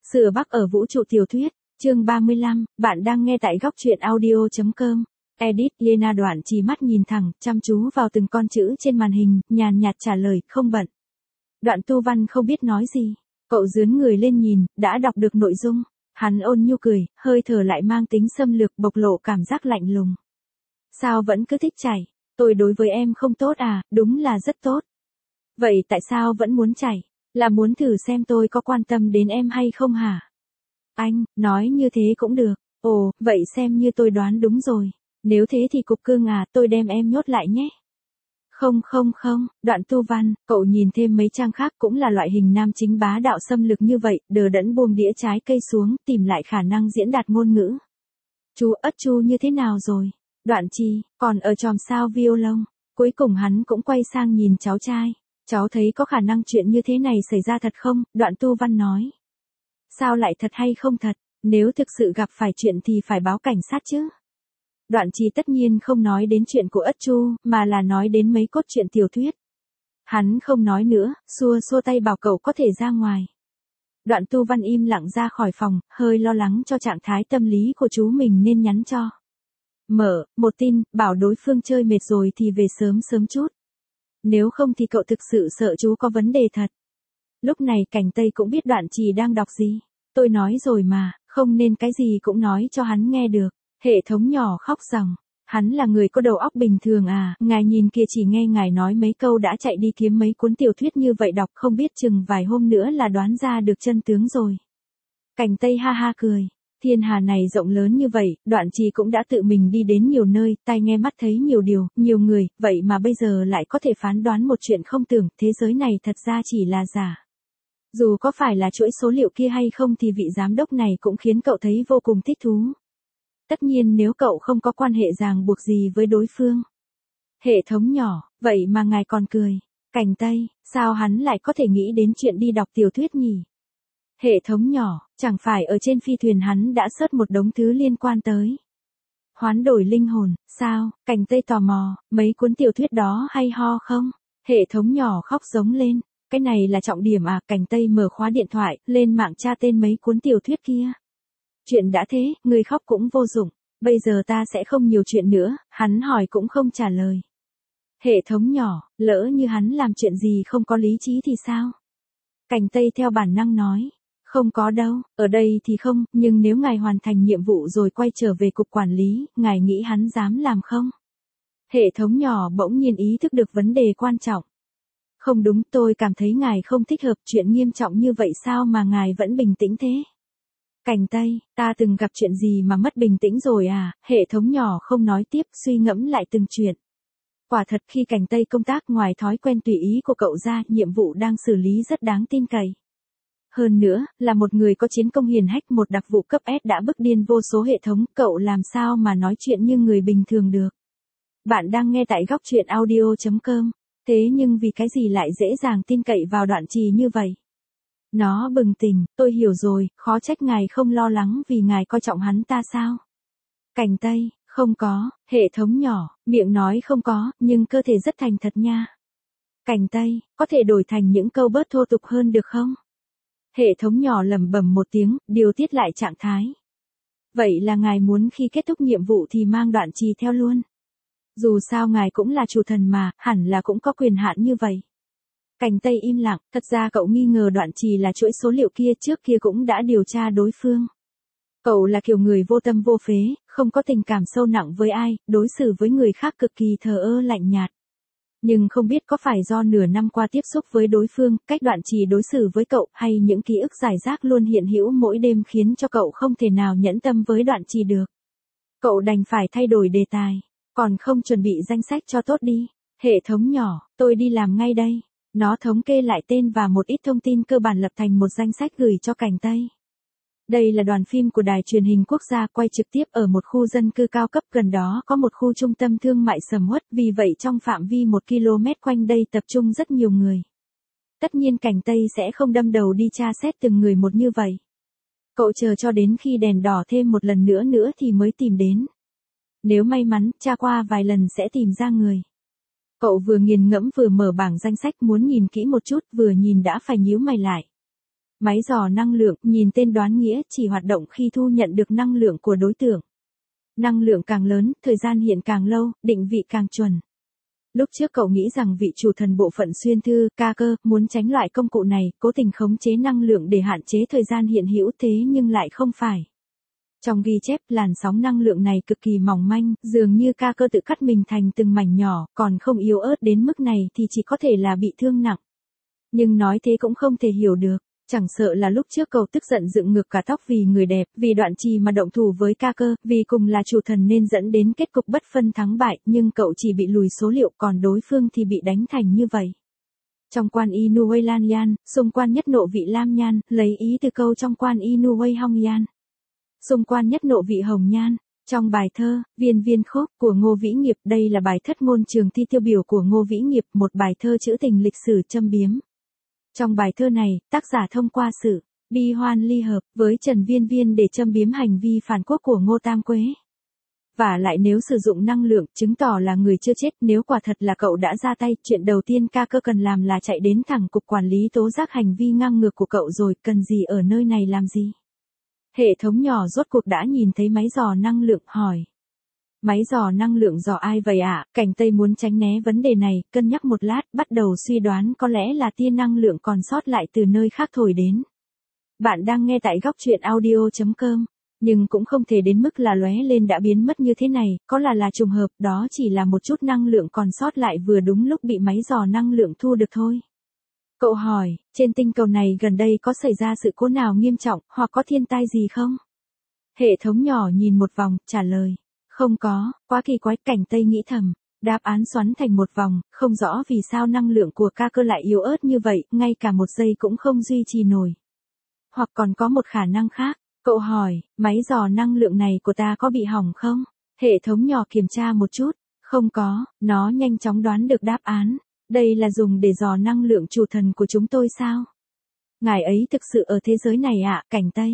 Sửa Bắc ở vũ trụ tiểu thuyết, chương 35, bạn đang nghe tại góc truyện audio.com. Edit Lena Đoạn chỉ mắt nhìn thẳng, chăm chú vào từng con chữ trên màn hình, nhàn nhạt trả lời, không bận. Đoạn Tu Văn không biết nói gì. Cậu dướn người lên nhìn, đã đọc được nội dung. Hắn ôn nhu cười, hơi thở lại mang tính xâm lược, bộc lộ cảm giác lạnh lùng. Sao vẫn cứ thích chảy? Tôi đối với em không tốt à? Đúng là rất tốt. Vậy tại sao vẫn muốn chảy? Là muốn thử xem tôi có quan tâm đến em hay không hả? Anh, nói như thế cũng được. Ồ, vậy xem như tôi đoán đúng rồi. Nếu thế thì cục cưng à, tôi đem em nhốt lại nhé. Không, Đoạn Tu Văn, cậu nhìn thêm mấy trang khác cũng là loại hình nam chính bá đạo xâm lược như vậy, đờ đẫn buông đĩa trái cây xuống, tìm lại khả năng diễn đạt ngôn ngữ. Chú Ất Chu như thế nào rồi? Đoạn Chi, còn ở chòm sao violon. Cuối cùng hắn cũng quay sang nhìn cháu trai. Cháu thấy có khả năng chuyện như thế này xảy ra thật không? Đoạn Tu Văn nói. Sao lại thật hay không thật? Nếu thực sự gặp phải chuyện thì phải báo cảnh sát chứ. Đoạn Chi tất nhiên không nói đến chuyện của Ất Chu, mà là nói đến mấy cốt truyện tiểu thuyết. Hắn không nói nữa, xua tay bảo cậu có thể ra ngoài. Đoạn Tu Văn im lặng ra khỏi phòng, hơi lo lắng cho trạng thái tâm lý của chú mình nên nhắn cho. Mở, một tin, bảo đối phương chơi mệt rồi thì về sớm chút. Nếu không thì cậu thực sự sợ chú có vấn đề thật. Lúc này Cảnh Tây cũng biết Đoạn Trì đang đọc gì. Tôi nói rồi mà, không nên cái gì cũng nói cho hắn nghe được. Hệ thống nhỏ khóc ròng. Hắn là người có đầu óc bình thường à, ngài nhìn kia chỉ nghe ngài nói mấy câu đã chạy đi kiếm mấy cuốn tiểu thuyết như vậy đọc không biết chừng vài hôm nữa là đoán ra được chân tướng rồi. Cảnh Tây ha ha cười. Thiên hà này rộng lớn như vậy, Đoạn Trì cũng đã tự mình đi đến nhiều nơi, tai nghe mắt thấy nhiều điều, nhiều người, vậy mà bây giờ lại có thể phán đoán một chuyện không tưởng, thế giới này thật ra chỉ là giả. Dù có phải là chuỗi số liệu kia hay không thì vị giám đốc này cũng khiến cậu thấy vô cùng thích thú. Tất nhiên nếu cậu không có quan hệ ràng buộc gì với đối phương. Hệ thống nhỏ, vậy mà ngài còn cười. Cảnh Tây, sao hắn lại có thể nghĩ đến chuyện đi đọc tiểu thuyết nhỉ? Hệ thống nhỏ, chẳng phải ở trên phi thuyền hắn đã search một đống thứ liên quan tới. Hoán đổi linh hồn, sao? Cảnh Tây tò mò, mấy cuốn tiểu thuyết đó hay ho không? Hệ thống nhỏ khóc giống lên. Cái này là trọng điểm à? Cảnh Tây mở khóa điện thoại, lên mạng tra tên mấy cuốn tiểu thuyết kia. Chuyện đã thế, người khóc cũng vô dụng. Bây giờ ta sẽ không nhiều chuyện nữa, hắn hỏi cũng không trả lời. Hệ thống nhỏ, lỡ như hắn làm chuyện gì không có lý trí thì sao? Cảnh Tây theo bản năng nói. Không có đâu, ở đây thì không, nhưng nếu ngài hoàn thành nhiệm vụ rồi quay trở về cục quản lý, ngài nghĩ hắn dám làm không? Hệ thống nhỏ bỗng nhiên ý thức được vấn đề quan trọng. Không đúng, tôi cảm thấy ngài không thích hợp, chuyện nghiêm trọng như vậy sao mà ngài vẫn bình tĩnh thế? Cảnh Tây, ta từng gặp chuyện gì mà mất bình tĩnh rồi à? Hệ thống nhỏ không nói tiếp, suy ngẫm lại từng chuyện. Quả thật khi Cảnh Tây công tác ngoài thói quen tùy ý của cậu ra, nhiệm vụ đang xử lý rất đáng tin cậy. Hơn nữa, là một người có chiến công hiển hách, một đặc vụ cấp S đã bức điên vô số hệ thống, cậu làm sao mà nói chuyện như người bình thường được. Bạn đang nghe tại góc truyện audio.com, thế nhưng vì cái gì lại dễ dàng tin cậy vào Đoạn Trì như vậy? Nó bừng tỉnh, tôi hiểu rồi, khó trách ngài không lo lắng vì ngài coi trọng hắn ta sao? Cảnh Tây, không có, hệ thống nhỏ, miệng nói không có, nhưng cơ thể rất thành thật nha. Cảnh Tây, có thể đổi thành những câu bớt thô tục hơn được không? Hệ thống nhỏ lẩm bẩm một tiếng, điều tiết lại trạng thái. Vậy là ngài muốn khi kết thúc nhiệm vụ thì mang Đoạn Trì theo luôn. Dù sao ngài cũng là chủ thần mà, hẳn là cũng có quyền hạn như vậy. Cảnh Tây im lặng, thật ra cậu nghi ngờ Đoạn Trì là chuỗi số liệu kia, trước kia cũng đã điều tra đối phương. Cậu là kiểu người vô tâm vô phế, không có tình cảm sâu nặng với ai, đối xử với người khác cực kỳ thờ ơ lạnh nhạt. Nhưng không biết có phải do nửa năm qua tiếp xúc với đối phương, cách Đoạn Trì đối xử với cậu, hay những ký ức giải rác luôn hiện hữu mỗi đêm khiến cho cậu không thể nào nhẫn tâm với Đoạn Trì được. Cậu đành phải thay đổi đề tài, còn không chuẩn bị danh sách cho tốt đi. Hệ thống nhỏ, tôi đi làm ngay đây. Nó thống kê lại tên và một ít thông tin cơ bản lập thành một danh sách gửi cho Cảnh Tây. Đây là đoàn phim của Đài Truyền hình Quốc gia quay trực tiếp ở một khu dân cư cao cấp, gần đó có một khu trung tâm thương mại sầm uất, vì vậy trong phạm vi 1 km quanh đây tập trung rất nhiều người. Tất nhiên Cảnh Tây sẽ không đâm đầu đi tra xét từng người một như vậy. Cậu chờ cho đến khi đèn đỏ thêm một lần nữa thì mới tìm đến. Nếu may mắn, tra qua vài lần sẽ tìm ra người. Cậu vừa nghiền ngẫm vừa mở bảng danh sách muốn nhìn kỹ một chút, vừa nhìn đã phải nhíu mày lại. Máy dò năng lượng, nhìn tên đoán nghĩa, chỉ hoạt động khi thu nhận được năng lượng của đối tượng. Năng lượng càng lớn, thời gian hiện càng lâu, định vị càng chuẩn. Lúc trước cậu nghĩ rằng vị chủ thần bộ phận xuyên thư, Carker, muốn tránh loại công cụ này, cố tình khống chế năng lượng để hạn chế thời gian hiện hữu, thế nhưng lại không phải. Trong ghi chép, làn sóng năng lượng này cực kỳ mỏng manh, dường như Carker tự cắt mình thành từng mảnh nhỏ, còn không yếu ớt đến mức này thì chỉ có thể là bị thương nặng. Nhưng nói thế cũng không thể hiểu được. Chẳng sợ là lúc trước cậu tức giận dựng ngược cả tóc vì người đẹp, vì đoạn trì mà động thủ với Carker, vì cùng là chủ thần nên dẫn đến kết cục bất phân thắng bại, nhưng cậu chỉ bị lùi số liệu còn đối phương thì bị đánh thành như vậy. Trong quan Inu Wei Lan Yan, xung quan nhất nộ vị Lam Nhan, lấy ý từ câu trong quan Inu Wei Hong Yan. Xung quan nhất nộ vị Hồng Nhan. Trong bài thơ, Viên Viên Khúc của Ngô Vĩ Nghiệp, đây là bài thất ngôn trường thi tiêu biểu của Ngô Vĩ Nghiệp, một bài thơ trữ tình lịch sử châm biếm. Trong bài thơ này, tác giả thông qua sự bi hoan ly hợp với Trần Viên Viên để châm biếm hành vi phản quốc của Ngô Tam Quế. Và lại nếu sử dụng năng lượng, chứng tỏ là người chưa chết, nếu quả thật là cậu đã ra tay, chuyện đầu tiên Carker cần làm là chạy đến thẳng cục quản lý tố giác hành vi ngang ngược của cậu rồi, cần gì ở nơi này làm gì? Hệ thống nhỏ rốt cuộc đã nhìn thấy máy dò năng lượng, hỏi. Máy dò năng lượng dò ai vậy ạ? Cảnh Tây muốn tránh né vấn đề này, cân nhắc một lát, bắt đầu suy đoán có lẽ là tia năng lượng còn sót lại từ nơi khác thổi đến. Bạn đang nghe tại góc truyện audio.com. Nhưng cũng không thể đến mức là lóe lên đã biến mất như thế này, có là trùng hợp, đó chỉ là một chút năng lượng còn sót lại vừa đúng lúc bị máy dò năng lượng thu được thôi. Cậu hỏi, trên tinh cầu này gần đây có xảy ra sự cố nào nghiêm trọng, hoặc có thiên tai gì không? Hệ thống nhỏ nhìn một vòng, trả lời. Không có, quá kỳ quái, Cảnh Tây nghĩ thầm. Đáp án xoắn thành một vòng, không rõ vì sao năng lượng của Carker lại yếu ớt như vậy, ngay cả một giây cũng không duy trì nổi. Hoặc còn có một khả năng khác. Cậu hỏi, máy dò năng lượng này của ta có bị hỏng không? Hệ thống nhỏ kiểm tra một chút. Không có, nó nhanh chóng đoán được đáp án. Đây là dùng để dò năng lượng chủ thần của chúng tôi sao? Ngài ấy thực sự ở thế giới này ạ, Cảnh Tây.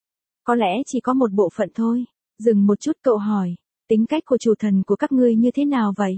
Có lẽ chỉ có một bộ phận thôi. Dừng một chút, cậu hỏi. Tính cách của chủ thần của các ngươi như thế nào vậy?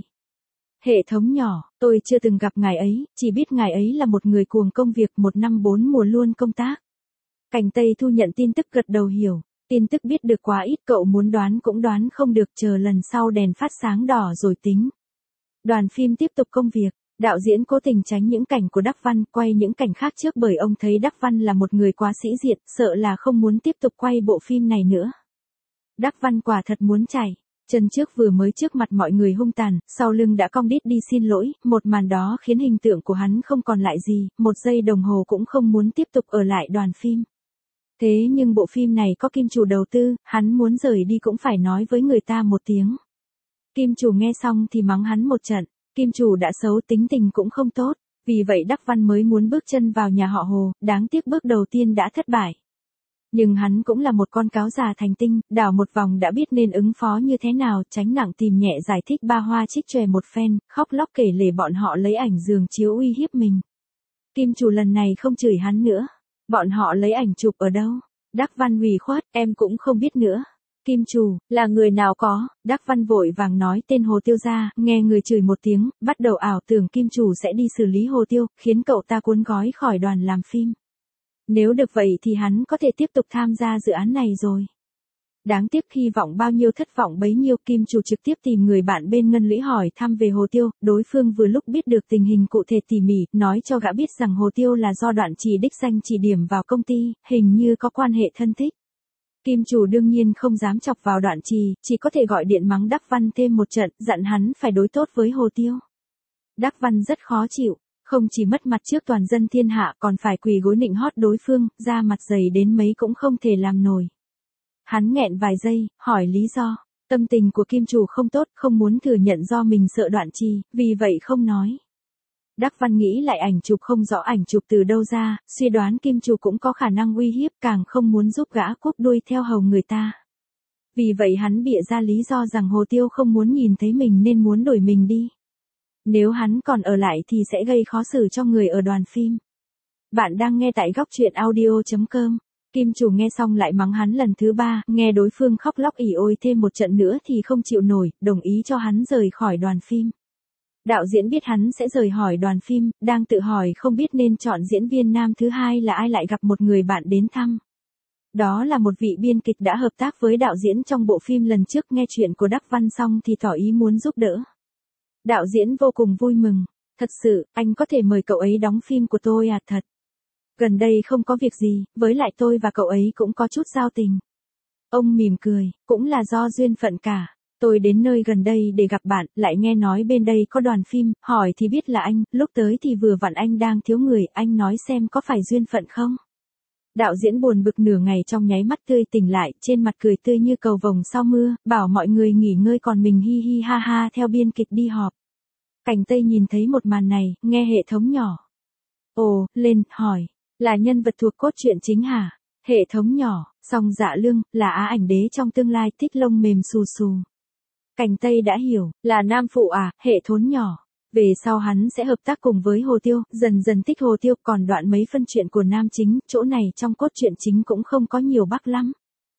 Hệ thống nhỏ, tôi chưa từng gặp ngài ấy, chỉ biết ngài ấy là một người cuồng công việc, 1 năm 4 mùa luôn công tác. Cảnh Tây thu nhận tin tức, gật đầu hiểu. Tin tức biết được quá ít, cậu muốn đoán cũng đoán không được, chờ lần sau đèn phát sáng đỏ rồi tính. Đoàn phim tiếp tục công việc. Đạo diễn cố tình tránh những cảnh của Đắc Văn, quay những cảnh khác trước bởi ông thấy Đắc Văn là một người quá sĩ diện, sợ là không muốn tiếp tục quay bộ phim này nữa. Đắc Văn quả thật muốn chạy. Chân trước vừa mới trước mặt mọi người hung tàn, sau lưng đã cong đít đi xin lỗi, một màn đó khiến hình tượng của hắn không còn lại gì, 1 giây đồng hồ cũng không muốn tiếp tục ở lại đoàn phim. Thế nhưng bộ phim này có Kim Chủ đầu tư, hắn muốn rời đi cũng phải nói với người ta một tiếng. Kim Chủ nghe xong thì mắng hắn một trận, Kim Chủ đã xấu, tính tình cũng không tốt, vì vậy Đắc Văn mới muốn bước chân vào nhà họ Hồ, đáng tiếc bước đầu tiên đã thất bại. Nhưng hắn cũng là một con cáo già thành tinh, đảo một vòng đã biết nên ứng phó như thế nào, tránh nặng tìm nhẹ giải thích ba hoa trích chòe một phen, khóc lóc kể lể bọn họ lấy ảnh giường chiếu uy hiếp mình. Kim Chủ lần này không chửi hắn nữa. Bọn họ lấy ảnh chụp ở đâu? Đắc Văn ủy khuất, em cũng không biết nữa. Kim Chủ, là người nào có? Đắc Văn vội vàng nói tên Hồ Tiêu ra, nghe người chửi một tiếng, bắt đầu ảo tưởng Kim Chủ sẽ đi xử lý Hồ Tiêu, khiến cậu ta cuốn gói khỏi đoàn làm phim. Nếu được vậy thì hắn có thể tiếp tục tham gia dự án này rồi. Đáng tiếc hy vọng bao nhiêu thất vọng bấy nhiêu, Kim Chủ trực tiếp tìm người bạn bên Ngân Lũy hỏi thăm về Hồ Tiêu, đối phương vừa lúc biết được tình hình cụ thể tỉ mỉ, nói cho gã biết rằng Hồ Tiêu là do Đoạn Trì đích danh chỉ điểm vào công ty, hình như có quan hệ thân thích. Kim Chủ đương nhiên không dám chọc vào Đoạn Trì, chỉ có thể gọi điện mắng Đắc Văn thêm một trận, dặn hắn phải đối tốt với Hồ Tiêu. Đắc Văn rất khó chịu, không chỉ mất mặt trước toàn dân thiên hạ còn phải quỳ gối nịnh hót đối phương, da mặt dày đến mấy cũng không thể làm nổi. Hắn nghẹn vài giây, hỏi lý do. Tâm tình của Kim Chủ không tốt, không muốn thừa nhận do mình sợ Đoạn Trì, vì vậy không nói. Đắc Văn nghĩ lại ảnh chụp không rõ ảnh chụp từ đâu ra, suy đoán Kim Chủ cũng có khả năng uy hiếp, càng không muốn giúp gã cúp đuôi theo hầu người ta. Vì vậy hắn bịa ra lý do rằng Hồ Tiêu không muốn nhìn thấy mình nên muốn đuổi mình đi. Nếu hắn còn ở lại thì sẽ gây khó xử cho người ở đoàn phim. Bạn đang nghe tại góc truyện audio.com. Kim Chủ nghe xong lại mắng hắn lần thứ 3, nghe đối phương khóc lóc ỉ ôi thêm một trận nữa thì không chịu nổi, đồng ý cho hắn rời khỏi đoàn phim. Đạo diễn biết hắn sẽ rời khỏi đoàn phim, đang tự hỏi không biết nên chọn diễn viên nam thứ hai là ai lại gặp một người bạn đến thăm. Đó là một vị biên kịch đã hợp tác với đạo diễn trong bộ phim lần trước, nghe chuyện của Đắc Văn xong thì tỏ ý muốn giúp đỡ. Đạo diễn vô cùng vui mừng. Thật sự, anh có thể mời cậu ấy đóng phim của tôi à? Thật. Gần đây không có việc gì, với lại tôi và cậu ấy cũng có chút giao tình. Ông mỉm cười, cũng là do duyên phận cả. Tôi đến nơi gần đây để gặp bạn, lại nghe nói bên đây có đoàn phim, hỏi thì biết là anh, lúc tới thì vừa vặn anh đang thiếu người, anh nói xem có phải duyên phận không? Đạo diễn buồn bực nửa ngày trong nháy mắt tươi tỉnh lại, trên mặt cười tươi như cầu vồng sau mưa, bảo mọi người nghỉ ngơi còn mình hi hi ha ha theo biên kịch đi họp. Cảnh Tây nhìn thấy một màn này, nghe hệ thống nhỏ. Ồ, lên, hỏi, là nhân vật thuộc cốt truyện chính hả? Hệ thống nhỏ, Song Dạ Lương, là Á Ảnh Đế trong tương lai, thích lông mềm xù xù. Cảnh Tây đã hiểu, là nam phụ à? Hệ thốn nhỏ. Về sau hắn sẽ hợp tác cùng với Hồ Tiêu, dần dần thích Hồ Tiêu, còn đoạn mấy phân chuyện của nam chính, chỗ này trong cốt truyện chính cũng không có nhiều bắc lắm.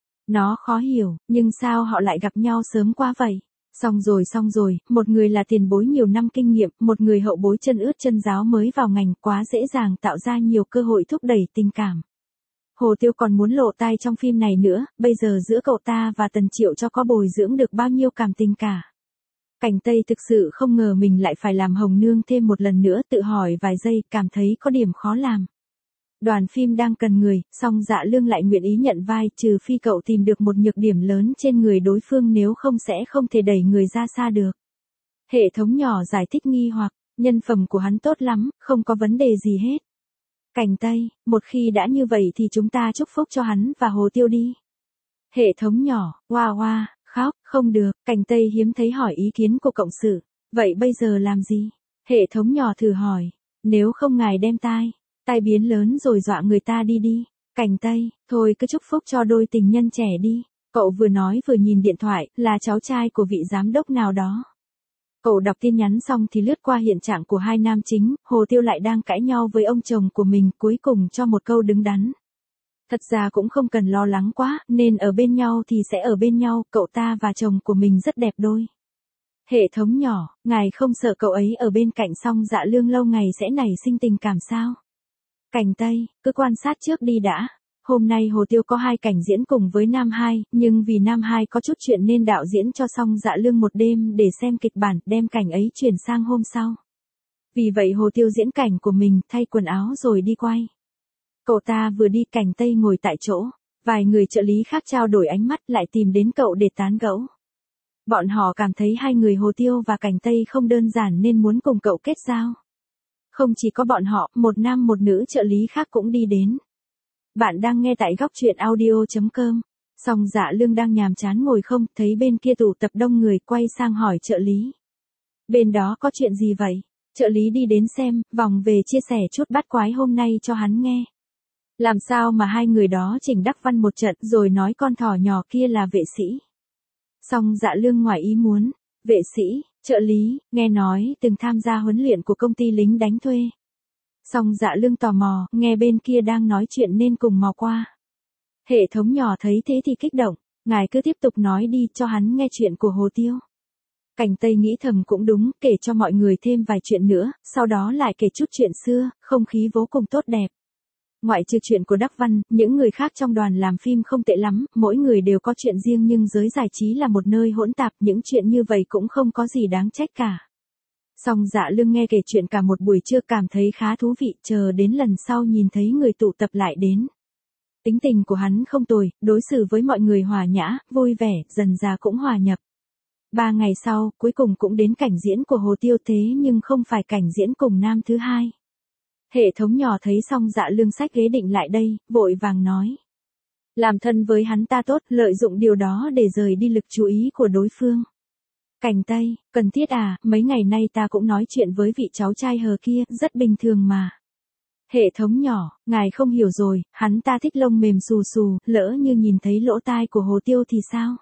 Nó khó hiểu, nhưng sao họ lại gặp nhau sớm quá vậy? Xong rồi, một người là tiền bối nhiều năm kinh nghiệm, một người hậu bối chân ướt chân ráo mới vào ngành, quá dễ dàng tạo ra nhiều cơ hội thúc đẩy tình cảm. Hồ Tiêu còn muốn lộ tai trong phim này nữa, bây giờ giữa cậu ta và Tần Triệu cho có bồi dưỡng được bao nhiêu cảm tình cả. Cảnh Tây thực sự không ngờ mình lại phải làm Hồng Nương thêm một lần nữa, tự hỏi vài giây, cảm thấy có điểm khó làm. Đoàn phim đang cần người, song Dạ Lương lại nguyện ý nhận vai, trừ phi cậu tìm được một nhược điểm lớn trên người đối phương, nếu không sẽ không thể đẩy người ra xa được. Hệ thống nhỏ giải thích nghi hoặc, nhân phẩm của hắn tốt lắm, không có vấn đề gì hết. Cảnh Tây, một khi đã như vậy thì chúng ta chúc phúc cho hắn và Hồ Tiêu đi. Hệ thống nhỏ, hoa hoa, khóc, không được, Cảnh Tây hiếm thấy hỏi ý kiến của cộng sự. Vậy bây giờ làm gì? Hệ thống nhỏ thử hỏi, nếu không ngài đem tai biến lớn rồi dọa người ta đi. Cảnh Tây, thôi cứ chúc phúc cho đôi tình nhân trẻ đi. Cậu vừa nói vừa nhìn điện thoại, là cháu trai của vị giám đốc nào đó. Cậu đọc tin nhắn xong thì lướt qua hiện trạng của hai nam chính, Hồ Tiêu lại đang cãi nhau với ông chồng của mình, cuối cùng cho một câu đứng đắn. Thật ra cũng không cần lo lắng quá, nên ở bên nhau thì sẽ ở bên nhau, cậu ta và chồng của mình rất đẹp đôi. Hệ thống nhỏ, ngài không sợ cậu ấy ở bên cạnh Song Dạ Lương lâu ngày sẽ nảy sinh tình cảm sao? Cảnh Tây, cứ quan sát trước đi đã. Hôm nay Hồ Tiêu có 2 cảnh diễn cùng với nam 2, nhưng vì nam 2 có chút chuyện nên đạo diễn cho Song Dạ Lương một đêm để xem kịch bản, đem cảnh ấy chuyển sang hôm sau. Vì vậy Hồ Tiêu diễn cảnh của mình, thay quần áo rồi đi quay. Cậu ta vừa đi, Cảnh Tây ngồi tại chỗ, vài người trợ lý khác trao đổi ánh mắt lại tìm đến cậu để tán gẫu. Bọn họ cảm thấy hai người Hồ Tiêu và Cảnh Tây không đơn giản nên muốn cùng cậu kết giao. Không chỉ có bọn họ, một nam một nữ trợ lý khác cũng đi đến. Bạn đang nghe tại góc truyện audio.com. Song Dạ Lương đang nhàm chán ngồi không, thấy bên kia tụ tập đông người, quay sang hỏi trợ lý. Bên đó có chuyện gì vậy? Trợ lý đi đến xem, vòng về chia sẻ chút bát quái hôm nay cho hắn nghe. Làm sao mà hai người đó chỉnh Đắc Văn một trận rồi nói con thỏ nhỏ kia là vệ sĩ. Song Dạ Lương ngoài ý muốn. Vệ sĩ, trợ lý, nghe nói từng tham gia huấn luyện của công ty lính đánh thuê. Song Dạ Lương tò mò, nghe bên kia đang nói chuyện nên cùng mò qua. Hệ thống nhỏ thấy thế thì kích động, ngài cứ tiếp tục nói đi, cho hắn nghe chuyện của Hồ Tiêu. Cảnh Tây nghĩ thầm cũng đúng, kể cho mọi người thêm vài chuyện nữa, sau đó lại kể chút chuyện xưa, không khí vô cùng tốt đẹp. Ngoại trừ chuyện của Đắc Văn, những người khác trong đoàn làm phim không tệ lắm, mỗi người đều có chuyện riêng nhưng giới giải trí là một nơi hỗn tạp, những chuyện như vậy cũng không có gì đáng trách cả. Song Dạ Lương nghe kể chuyện cả một buổi trưa, cảm thấy khá thú vị, chờ đến lần sau nhìn thấy người tụ tập lại đến. Tính tình của hắn không tồi, đối xử với mọi người hòa nhã, vui vẻ, dần dà cũng hòa nhập. 3 ngày sau, cuối cùng cũng đến cảnh diễn của Hồ Tiêu, thế nhưng không phải cảnh diễn cùng nam thứ hai. Hệ thống nhỏ thấy Song Dạ Lương xách ghế định lại đây, vội vàng nói. Làm thân với hắn ta tốt, lợi dụng điều đó để rời đi lực chú ý của đối phương. Cảnh Tây, cần thiết à, mấy ngày nay ta cũng nói chuyện với vị cháu trai hờ kia, rất bình thường mà. Hệ thống nhỏ, ngài không hiểu rồi, hắn ta thích lông mềm xù xù, lỡ như nhìn thấy lỗ tai của Hồ Tiêu thì sao?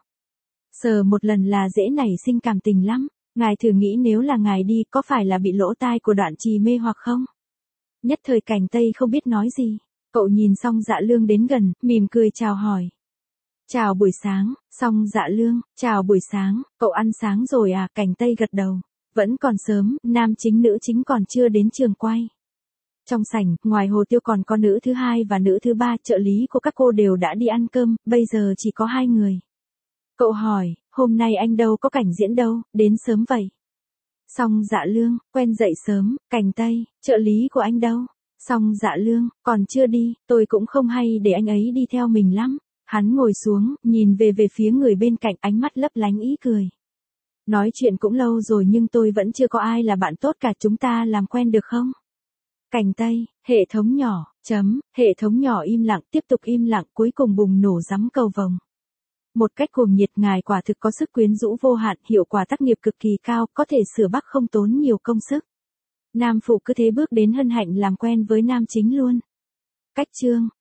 Sờ một lần là dễ nảy sinh cảm tình lắm, ngài thử nghĩ nếu là ngài đi, có phải là bị lỗ tai của Đoạn Trì mê hoặc không? Nhất thời Cảnh Tây không biết nói gì, cậu nhìn Song Dạ Lương đến gần, mỉm cười chào hỏi. Chào buổi sáng, Song Dạ Lương, chào buổi sáng, cậu ăn sáng rồi à? Cảnh Tây gật đầu. Vẫn còn sớm, nam chính nữ chính còn chưa đến trường quay. Trong sảnh, ngoài Hồ Tiêu còn có nữ thứ hai và nữ thứ ba, trợ lý của các cô đều đã đi ăn cơm, bây giờ chỉ có hai người. Cậu hỏi, hôm nay anh đâu có cảnh diễn đâu, đến sớm vậy. Song Dạ Lương, quen dậy sớm, Cành Tây, trợ lý của anh đâu? Song Dạ Lương, còn chưa đi, tôi cũng không hay để anh ấy đi theo mình lắm. Hắn ngồi xuống, nhìn về phía người bên cạnh, ánh mắt lấp lánh ý cười. Nói chuyện cũng lâu rồi nhưng tôi vẫn chưa có ai là bạn tốt cả, chúng ta làm quen được không? Cành Tây, hệ thống nhỏ, hệ thống nhỏ im lặng, tiếp tục im lặng, cuối cùng bùng nổ giắm cầu vồng. Một cách cuồng nhiệt, ngài quả thực có sức quyến rũ vô hạn, hiệu quả tác nghiệp cực kỳ cao, có thể sửa Bắc không tốn nhiều công sức. Nam phụ cứ thế bước đến hân hạnh làm quen với nam chính luôn. Cách chương